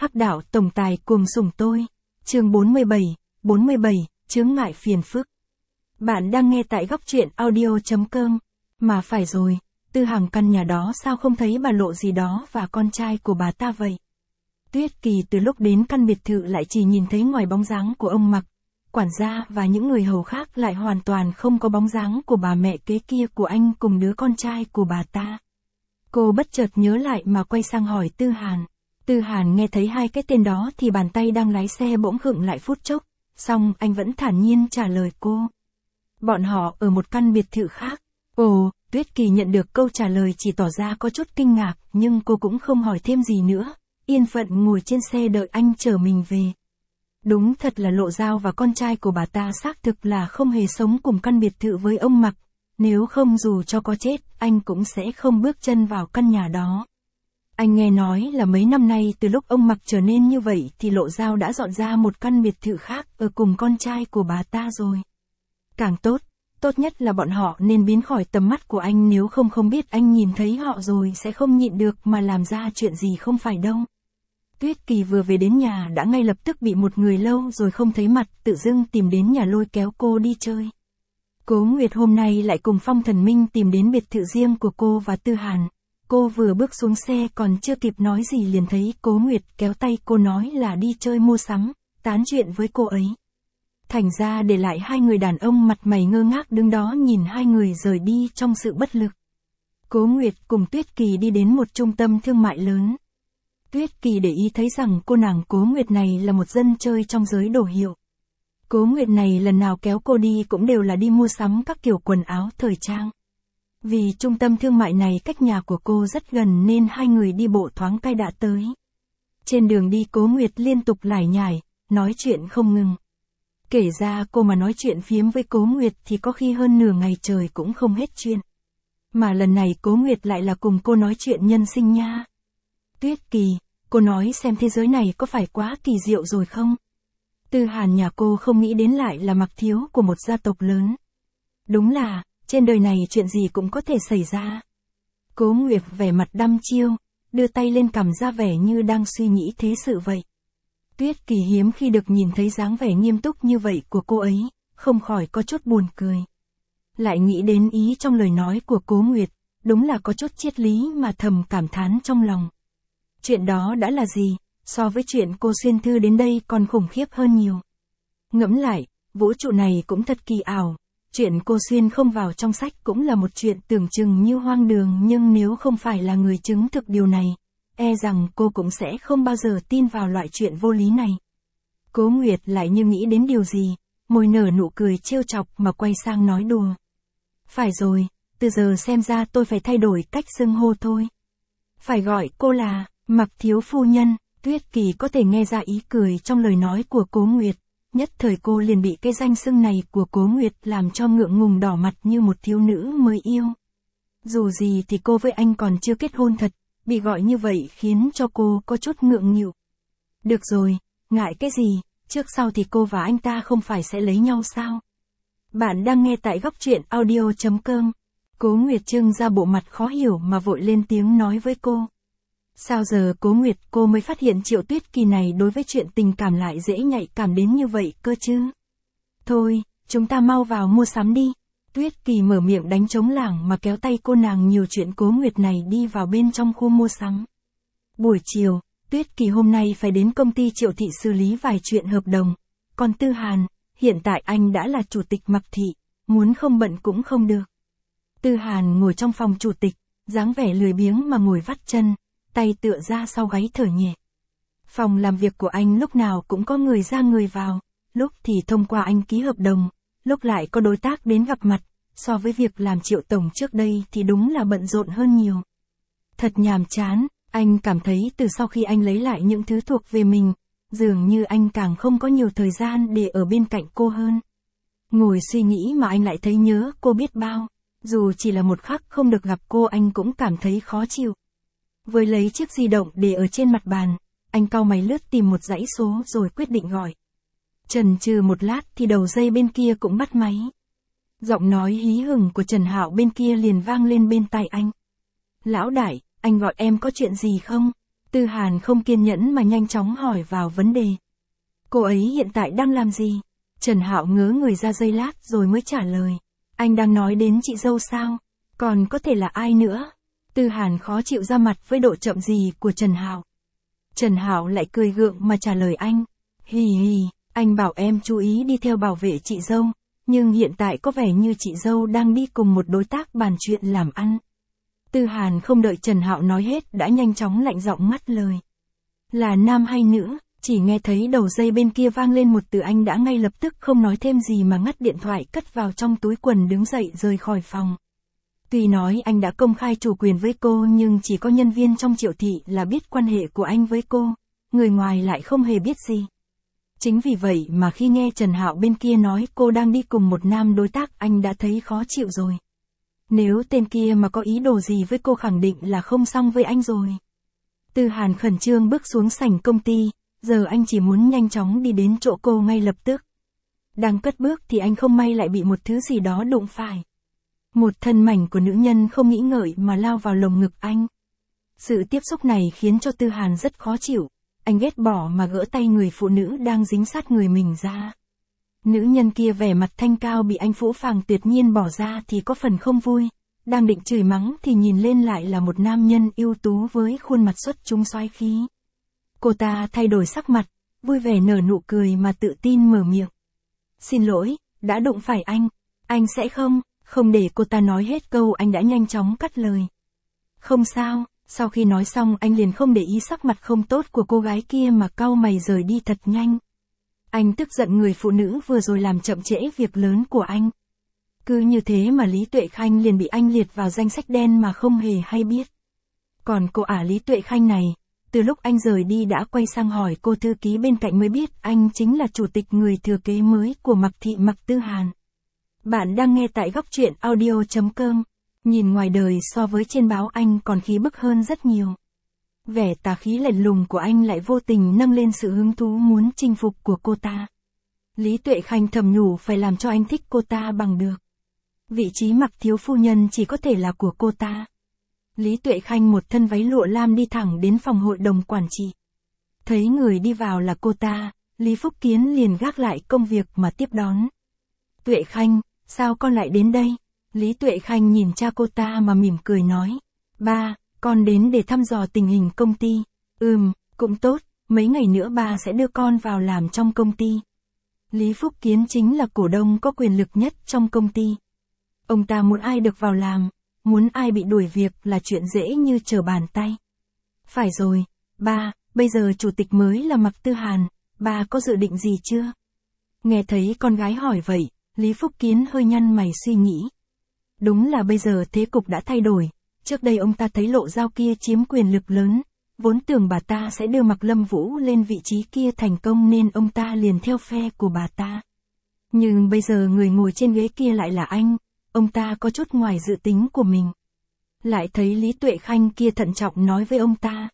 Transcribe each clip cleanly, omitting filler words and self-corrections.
Hắc đạo tổng tài cùng sủng tôi. Chương 47, chướng ngại phiền phức. Bạn đang nghe tại góc truyện audio.com. Mà phải rồi, Tư Hằng căn nhà đó sao không thấy bà Lộ gì đó và con trai của bà ta vậy? Tuyết Kỳ từ lúc đến căn biệt thự lại chỉ nhìn thấy ngoài bóng dáng của ông Mặc, quản gia và những người hầu khác, lại hoàn toàn không có bóng dáng của bà mẹ kế kia của anh cùng đứa con trai của bà ta. Cô bất chợt nhớ lại mà quay sang hỏi Tư Hàn. Tư Hàn nghe thấy hai cái tên đó thì bàn tay đang lái xe bỗng khựng lại phút chốc, xong anh vẫn thản nhiên trả lời cô. Bọn họ ở một căn biệt thự khác. Ồ, Tuyết Kỳ nhận được câu trả lời chỉ tỏ ra có chút kinh ngạc, nhưng cô cũng không hỏi thêm gì nữa, yên phận ngồi trên xe đợi anh chở mình về. Đúng thật là Lộ Dao và con trai của bà ta xác thực là không hề sống cùng căn biệt thự với ông Mặc, nếu không dù cho có chết, anh cũng sẽ không bước chân vào căn nhà đó. Anh nghe nói là mấy năm nay từ lúc ông Mặc trở nên như vậy thì Lộ Dao đã dọn ra một căn biệt thự khác ở cùng con trai của bà ta rồi. Càng tốt, tốt nhất là bọn họ nên biến khỏi tầm mắt của anh, nếu không biết anh nhìn thấy họ rồi sẽ không nhịn được mà làm ra chuyện gì không phải đâu. Tuyết Kỳ vừa về đến nhà đã ngay lập tức bị một người lâu rồi không thấy mặt tự dưng tìm đến nhà lôi kéo cô đi chơi. Cố Nguyệt hôm nay lại cùng Phong Thần Minh tìm đến biệt thự riêng của cô và Tư Hàn. Cô vừa bước xuống xe còn chưa kịp nói gì liền thấy Cố Nguyệt kéo tay cô nói là đi chơi mua sắm, tán chuyện với cô ấy. Thành ra để lại hai người đàn ông mặt mày ngơ ngác đứng đó nhìn hai người rời đi trong sự bất lực. Cố Nguyệt cùng Tuyết Kỳ đi đến một trung tâm thương mại lớn. Tuyết Kỳ để ý thấy rằng cô nàng Cố Nguyệt này là một dân chơi trong giới đồ hiệu. Cố Nguyệt này lần nào kéo cô đi cũng đều là đi mua sắm các kiểu quần áo thời trang. Vì trung tâm thương mại này cách nhà của cô rất gần nên hai người đi bộ thoáng cái đã tới. Trên đường đi Cố Nguyệt liên tục lải nhải, nói chuyện không ngừng. Kể ra cô mà nói chuyện phiếm với Cố Nguyệt thì có khi hơn nửa ngày trời cũng không hết chuyện. Mà lần này Cố Nguyệt lại là cùng cô nói chuyện nhân sinh nha. Tuyết Kỳ, cô nói xem thế giới này có phải quá kỳ diệu rồi không? Tư Hàn nhà cô không nghĩ đến lại là Mặc thiếu của một gia tộc lớn. Đúng là, trên đời này chuyện gì cũng có thể xảy ra. Cố Nguyệt vẻ mặt đăm chiêu, đưa tay lên cằm ra vẻ như đang suy nghĩ thế sự vậy. Tuyết Kỳ hiếm khi được nhìn thấy dáng vẻ nghiêm túc như vậy của cô ấy, không khỏi có chút buồn cười. Lại nghĩ đến ý trong lời nói của Cố Nguyệt, đúng là có chút triết lý mà thầm cảm thán trong lòng. Chuyện đó đã là gì, so với chuyện cô xuyên thư đến đây còn khủng khiếp hơn nhiều. Ngẫm lại, vũ trụ này cũng thật kỳ ảo, chuyện cô xuyên không vào trong sách cũng là một chuyện tưởng chừng như hoang đường, nhưng nếu không phải là người chứng thực điều này, e rằng cô cũng sẽ không bao giờ tin vào loại chuyện vô lý này. Cố Nguyệt lại như nghĩ đến điều gì, môi nở nụ cười trêu chọc mà quay sang nói đùa. Phải rồi, từ giờ xem ra tôi phải thay đổi cách xưng hô thôi. Phải gọi cô là Mặc thiếu phu nhân. Tuyết Kỳ có thể nghe ra ý cười trong lời nói của Cố Nguyệt, nhất thời cô liền bị cái danh xưng này của Cố Nguyệt làm cho ngượng ngùng đỏ mặt như một thiếu nữ mới yêu. Dù gì thì cô với anh còn chưa kết hôn thật, bị gọi như vậy khiến cho cô có chút ngượng nghịu. Được rồi, ngại cái gì, trước sau thì cô và anh ta không phải sẽ lấy nhau sao? Bạn đang nghe tại góc truyện audio.com. Cố Nguyệt trưng ra bộ mặt khó hiểu mà vội lên tiếng nói với cô. Sao giờ Cố Nguyệt cô mới phát hiện Triệu Tuyết Kỳ này đối với chuyện tình cảm lại dễ nhạy cảm đến như vậy cơ chứ? Thôi, chúng ta mau vào mua sắm đi. Tuyết Kỳ mở miệng đánh trống lảng mà kéo tay cô nàng nhiều chuyện Cố Nguyệt này đi vào bên trong khu mua sắm. Buổi chiều, Tuyết Kỳ hôm nay phải đến công ty Triệu Thị xử lý vài chuyện hợp đồng. Còn Tư Hàn, hiện tại anh đã là chủ tịch Mặc Thị, muốn không bận cũng không được. Tư Hàn ngồi trong phòng chủ tịch, dáng vẻ lười biếng mà ngồi vắt chân, tay tựa ra sau gáy thở nhẹ. Phòng làm việc của anh lúc nào cũng có người ra người vào, lúc thì thông qua anh ký hợp đồng, lúc lại có đối tác đến gặp mặt, so với việc làm Triệu tổng trước đây thì đúng là bận rộn hơn nhiều. Thật nhàm chán, anh cảm thấy từ sau khi anh lấy lại những thứ thuộc về mình, dường như anh càng không có nhiều thời gian để ở bên cạnh cô hơn. Ngồi suy nghĩ mà anh lại thấy nhớ cô biết bao, dù chỉ là một khắc không được gặp cô anh cũng cảm thấy khó chịu. Với lấy chiếc di động để ở trên mặt bàn, anh cau mày lướt tìm một dãy số rồi quyết định gọi. Chần chừ một lát thì đầu dây bên kia cũng bắt máy. Giọng nói hí hửng của Trần Hạo bên kia liền vang lên bên tai anh. Lão đại, anh gọi em có chuyện gì không? Tư Hàn không kiên nhẫn mà nhanh chóng hỏi vào vấn đề. Cô ấy hiện tại đang làm gì? Trần Hạo ngớ người ra giây lát rồi mới trả lời. Anh đang nói đến chị dâu sao? Còn có thể là ai nữa? Tư Hàn khó chịu ra mặt với độ chậm gì của Trần Hạo. Trần Hạo lại cười gượng mà trả lời anh. Hì hì, anh bảo em chú ý đi theo bảo vệ chị dâu, nhưng hiện tại có vẻ như chị dâu đang đi cùng một đối tác bàn chuyện làm ăn. Tư Hàn không đợi Trần Hạo nói hết đã nhanh chóng lạnh giọng ngắt lời. Là nam hay nữ? Chỉ nghe thấy đầu dây bên kia vang lên một từ, anh đã ngay lập tức không nói thêm gì mà ngắt điện thoại cất vào trong túi quần đứng dậy rời khỏi phòng. Tuy nói anh đã công khai chủ quyền với cô nhưng chỉ có nhân viên trong Triệu thị là biết quan hệ của anh với cô, người ngoài lại không hề biết gì. Chính vì vậy mà khi nghe Trần Hạo bên kia nói cô đang đi cùng một nam đối tác anh đã thấy khó chịu rồi. Nếu tên kia mà có ý đồ gì với cô khẳng định là không xong với anh rồi. Tư Hàn khẩn trương bước xuống sảnh công ty, giờ anh chỉ muốn nhanh chóng đi đến chỗ cô ngay lập tức. Đang cất bước thì anh không may lại bị một thứ gì đó đụng phải. Một thân mảnh của nữ nhân không nghĩ ngợi mà lao vào lồng ngực anh. Sự tiếp xúc này khiến cho Tư Hàn rất khó chịu, anh ghét bỏ mà gỡ tay người phụ nữ đang dính sát người mình ra. Nữ nhân kia vẻ mặt thanh cao bị anh phũ phàng tuyệt nhiên bỏ ra thì có phần không vui, đang định chửi mắng thì nhìn lên lại là một nam nhân ưu tú với khuôn mặt xuất chúng soái khí. Cô ta thay đổi sắc mặt, vui vẻ nở nụ cười mà tự tin mở miệng. Xin lỗi, đã đụng phải anh sẽ không để cô ta nói hết câu anh đã nhanh chóng cắt lời. Không sao, sau khi nói xong anh liền không để ý sắc mặt không tốt của cô gái kia mà cau mày rời đi thật nhanh. Anh tức giận người phụ nữ vừa rồi làm chậm trễ việc lớn của anh. Cứ như thế mà Lý Tuệ Khanh liền bị anh liệt vào danh sách đen mà không hề hay biết. Còn cô ả Lý Tuệ Khanh này, từ lúc anh rời đi đã quay sang hỏi cô thư ký bên cạnh mới biết anh chính là chủ tịch người thừa kế mới của Mạc Thị Mạc Tư Hàn. Bạn đang nghe tại góc truyện audio.com. Nhìn ngoài đời so với trên báo anh còn khí bức hơn rất nhiều. Vẻ tà khí lạnh lùng của anh lại vô tình nâng lên sự hứng thú muốn chinh phục của cô ta. Lý Tuệ Khanh thầm nhủ phải làm cho anh thích cô ta bằng được. Vị trí Mạc thiếu phu nhân chỉ có thể là của cô ta. Lý Tuệ Khanh một thân váy lụa lam đi thẳng đến phòng hội đồng quản trị. Thấy người đi vào là cô ta, Lý Phúc Kiến liền gác lại công việc mà tiếp đón. Tuệ Khanh, sao con lại đến đây? Lý Tuệ Khanh nhìn cha cô ta mà mỉm cười nói. Ba, con đến để thăm dò tình hình công ty. Cũng tốt, mấy ngày nữa ba sẽ đưa con vào làm trong công ty. Lý Phúc Kiến chính là cổ đông có quyền lực nhất trong công ty. Ông ta muốn ai được vào làm, muốn ai bị đuổi việc là chuyện dễ như trở bàn tay. Phải rồi, ba, bây giờ chủ tịch mới là Mạc Tư Hàn, ba có dự định gì chưa? Nghe thấy con gái hỏi vậy, Lý Phúc Kiến hơi nhăn mày suy nghĩ. Đúng là bây giờ thế cục đã thay đổi, trước đây ông ta thấy Lộ Giao kia chiếm quyền lực lớn, vốn tưởng bà ta sẽ đưa Mạc Lâm Vũ lên vị trí kia thành công nên ông ta liền theo phe của bà ta. Nhưng bây giờ người ngồi trên ghế kia lại là anh, ông ta có chút ngoài dự tính của mình. Lại thấy Lý Tuệ Khanh kia thận trọng nói với ông ta.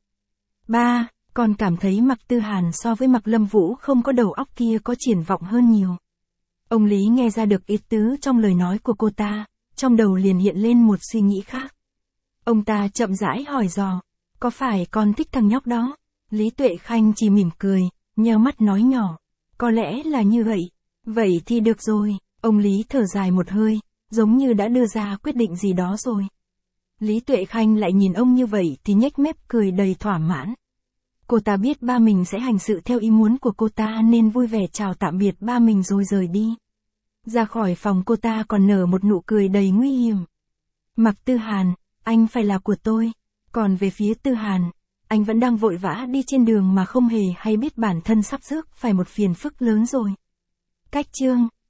Ba, con cảm thấy Mạc Tư Hàn so với Mạc Lâm Vũ không có đầu óc kia có triển vọng hơn nhiều. Ông Lý nghe ra được ý tứ trong lời nói của cô ta, trong đầu liền hiện lên một suy nghĩ khác. Ông ta chậm rãi hỏi dò, có phải con thích thằng nhóc đó? Lý Tuệ Khanh chỉ mỉm cười, nheo mắt nói nhỏ, có lẽ là như vậy. Vậy thì được rồi, ông Lý thở dài một hơi, giống như đã đưa ra quyết định gì đó rồi. Lý Tuệ Khanh lại nhìn ông như vậy thì nhếch mép cười đầy thỏa mãn. Cô ta biết ba mình sẽ hành sự theo ý muốn của cô ta nên vui vẻ chào tạm biệt ba mình rồi rời đi. Ra khỏi phòng cô ta còn nở một nụ cười đầy nguy hiểm. Mạc Tư Hàn, anh phải là của tôi. Còn về phía Tư Hàn, anh vẫn đang vội vã đi trên đường mà không hề hay biết bản thân sắp rước phải một phiền phức lớn rồi. Cách chương